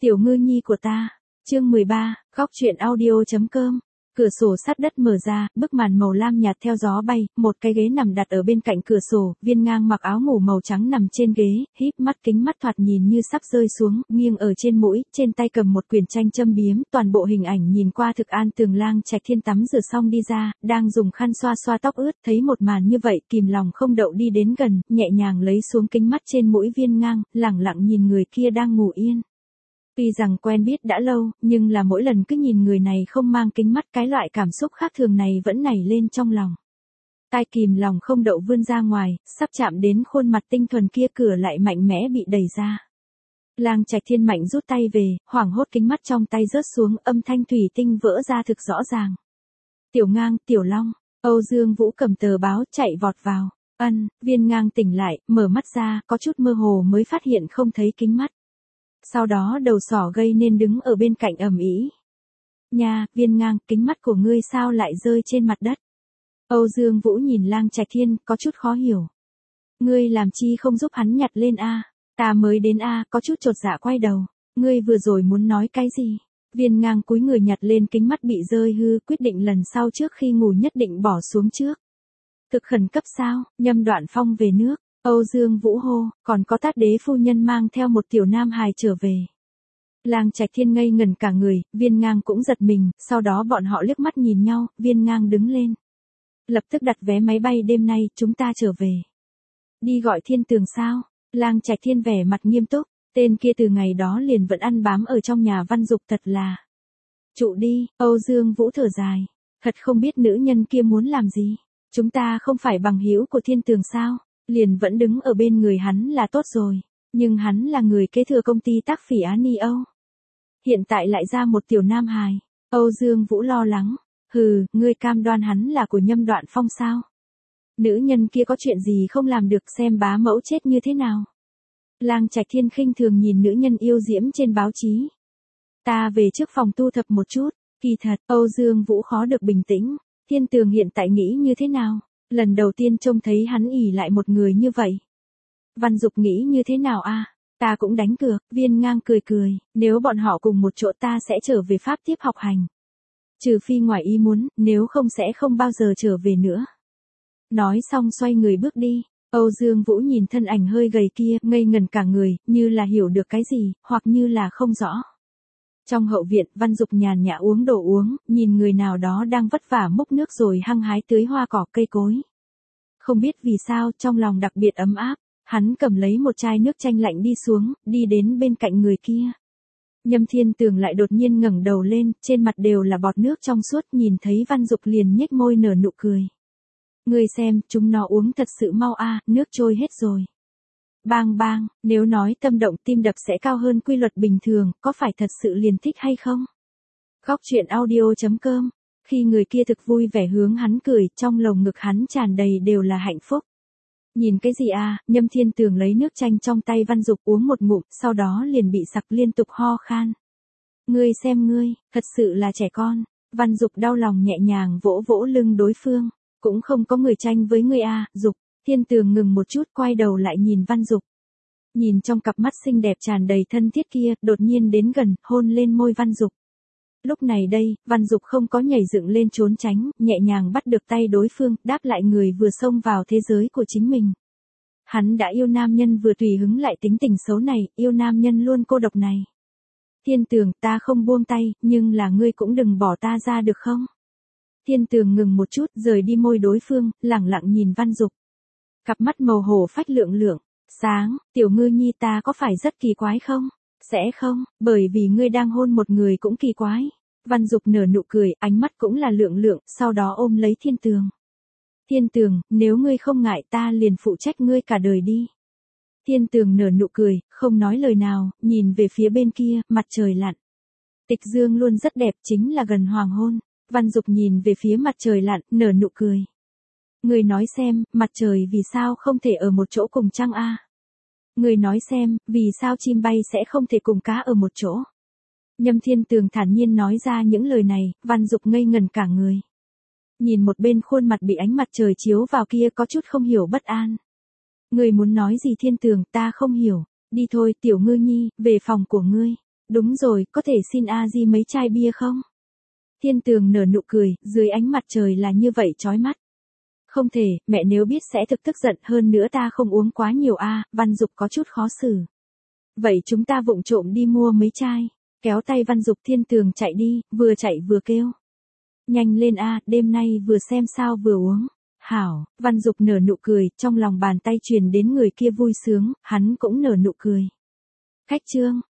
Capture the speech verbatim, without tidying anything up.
Tiểu ngư nhi của ta. Chương mười ba, góc truyện audio.com. Cửa sổ sắt đất mở ra, bức màn màu lam nhạt theo gió bay, một cái ghế nằm đặt ở bên cạnh cửa sổ, Viên Ngang mặc áo ngủ màu trắng nằm trên ghế, híp mắt kính mắt thoạt nhìn như sắp rơi xuống, nghiêng ở trên mũi, trên tay cầm một quyển tranh châm biếm, toàn bộ hình ảnh nhìn qua thực an tường Lang Trạch Thiên tắm rửa xong đi ra, đang dùng khăn xoa xoa tóc ướt, thấy một màn như vậy, kìm lòng không đậu đi đến gần, nhẹ nhàng lấy xuống kính mắt trên mũi Viên Ngang, lẳng lặng nhìn người kia đang ngủ yên. Tuy rằng quen biết đã lâu, nhưng là mỗi lần cứ nhìn người này không mang kính mắt, cái loại cảm xúc khác thường này vẫn nảy lên trong lòng. Tai kìm lòng không đậu vươn ra ngoài, sắp chạm đến khuôn mặt tinh thuần kia, cửa lại mạnh mẽ bị đẩy ra. Lang Trạch Thiên mạnh rút tay về, hoảng hốt kính mắt trong tay rớt xuống, âm thanh thủy tinh vỡ ra thực rõ ràng. Tiểu Ngang, Tiểu Long, Âu Dương Vũ cầm tờ báo chạy vọt vào. Ân, Viên Ngang tỉnh lại, mở mắt ra, có chút mơ hồ mới phát hiện không thấy kính mắt. Sau đó đầu sỏ gây nên đứng ở bên cạnh ầm ĩ. Nha, Viên Ngang, kính mắt của ngươi sao lại rơi trên mặt đất? Âu Dương Vũ nhìn Lang Trạch Thiên, có chút khó hiểu. Ngươi làm chi không giúp hắn nhặt lên a? Ta mới đến a, có chút chột dạ quay đầu. Ngươi vừa rồi muốn nói cái gì? Viên Ngang cúi người nhặt lên kính mắt bị rơi hư, quyết định lần sau trước khi ngủ nhất định bỏ xuống trước. Thực khẩn cấp sao? Nhâm Đoạn Phong về nước. Âu Dương Vũ hô, còn có Tát Đế phu nhân mang theo một tiểu nam hài trở về. Lang Trạch Thiên ngây ngẩn cả người, Viên Ngang cũng giật mình, sau đó bọn họ liếc mắt nhìn nhau, Viên Ngang đứng lên. Lập tức đặt vé máy bay đêm nay, chúng ta trở về. Đi gọi Thiên Tường sao? Lang Trạch Thiên vẻ mặt nghiêm túc, tên kia từ ngày đó liền vẫn ăn bám ở trong nhà Văn Dục, thật là. Trụ đi, Âu Dương Vũ thở dài, thật không biết nữ nhân kia muốn làm gì. Chúng ta không phải bằng hữu của Thiên Tường sao? Liền vẫn đứng ở bên người hắn là tốt rồi, nhưng hắn là người kế thừa công ty Tác Phỉ Á Ni Âu. Hiện tại lại ra một tiểu nam hài, Âu Dương Vũ lo lắng, hừ, ngươi cam đoan hắn là của Nhâm Đoạn Phong sao? Nữ nhân kia có chuyện gì không làm được, xem bá mẫu chết như thế nào? Lang Trạch Thiên khinh thường nhìn nữ nhân yêu diễm trên báo chí. Ta về trước phòng tu thập một chút, kỳ thật, Âu Dương Vũ khó được bình tĩnh, Thiên Tường hiện tại nghĩ như thế nào? Lần đầu tiên trông thấy hắn ỉ lại một người như vậy. Văn Dục nghĩ như thế nào a? À? Ta cũng đánh cược, Viên Ngang cười cười, nếu bọn họ cùng một chỗ ta sẽ trở về Pháp tiếp học hành. Trừ phi ngoài ý muốn, nếu không sẽ không bao giờ trở về nữa. Nói xong xoay người bước đi, Âu Dương Vũ nhìn thân ảnh hơi gầy kia, ngây ngần cả người, như là hiểu được cái gì, hoặc như là không rõ. Trong hậu viện, Văn Dục nhàn nhã uống đồ uống, nhìn người nào đó đang vất vả múc nước rồi hăng hái tưới hoa cỏ cây cối. Không biết vì sao, trong lòng đặc biệt ấm áp, hắn cầm lấy một chai nước chanh lạnh đi xuống, đi đến bên cạnh người kia. Nhâm Thiên Tường lại đột nhiên ngẩng đầu lên, trên mặt đều là bọt nước trong suốt, nhìn thấy Văn Dục liền nhếch môi nở nụ cười. Ngươi xem, chúng nó uống thật sự mau a, nước trôi hết rồi. Bang bang, nếu nói tâm động tim đập sẽ cao hơn quy luật bình thường, có phải thật sự liền thích hay không? Góc truyện audio.com. Khi người kia thực vui vẻ hướng hắn cười, trong lồng ngực hắn tràn đầy đều là hạnh phúc. Nhìn cái gì à? Nhâm Thiên Tường lấy nước chanh trong tay Văn Dục uống một ngụm, sau đó liền bị sặc liên tục ho khan. Ngươi xem ngươi, thật sự là trẻ con. Văn Dục đau lòng nhẹ nhàng vỗ vỗ lưng đối phương. Cũng không có người tranh với ngươi à, Dục. Thiên Tường ngừng một chút, quay đầu lại nhìn Văn Dục. Nhìn trong cặp mắt xinh đẹp tràn đầy thân thiết kia, đột nhiên đến gần, hôn lên môi Văn Dục. Lúc này đây, Văn Dục không có nhảy dựng lên trốn tránh, nhẹ nhàng bắt được tay đối phương, đáp lại người vừa xông vào thế giới của chính mình. Hắn đã yêu nam nhân vừa tùy hứng lại tính tình xấu này, yêu nam nhân luôn cô độc này. Thiên Tường, ta không buông tay, nhưng là ngươi cũng đừng bỏ ta ra được không? Thiên Tường ngừng một chút, rời đi môi đối phương, lẳng lặng nhìn Văn Dục. Cặp mắt màu hổ phách lượng lượng, sáng, tiểu ngư nhi ta có phải rất kỳ quái không? Sẽ không, bởi vì ngươi đang hôn một người cũng kỳ quái. Văn Dục nở nụ cười, ánh mắt cũng là lượng lượng, sau đó ôm lấy Thiên Tường. Thiên Tường, nếu ngươi không ngại ta liền phụ trách ngươi cả đời đi. Thiên Tường nở nụ cười, không nói lời nào, nhìn về phía bên kia, mặt trời lặn. Tịch dương luôn rất đẹp, chính là gần hoàng hôn. Văn Dục nhìn về phía mặt trời lặn, nở nụ cười. Ngươi nói xem, mặt trời vì sao không thể ở một chỗ cùng trăng a? Ngươi nói xem, vì sao chim bay sẽ không thể cùng cá ở một chỗ? Nhâm Thiên Tường thản nhiên nói ra những lời này, Văn Dục ngây ngần cả người. Nhìn một bên khuôn mặt bị ánh mặt trời chiếu vào kia có chút không hiểu bất an. Ngươi muốn nói gì Thiên Tường, ta không hiểu, đi thôi Tiểu Ngư Nhi, về phòng của ngươi. Đúng rồi, có thể xin A Di mấy chai bia không? Thiên Tường nở nụ cười, dưới ánh mặt trời là như vậy chói mắt. Không thể, mẹ nếu biết sẽ thực tức giận, hơn nữa ta không uống quá nhiều a, Văn Dục có chút khó xử. Vậy chúng ta vụng trộm đi mua mấy chai. Kéo tay Văn Dục, Thiên Tường chạy đi, vừa chạy vừa kêu. Nhanh lên a, đêm nay vừa xem sao vừa uống. Hảo, Văn Dục nở nụ cười, trong lòng bàn tay truyền đến người kia vui sướng, hắn cũng nở nụ cười. Khách trương,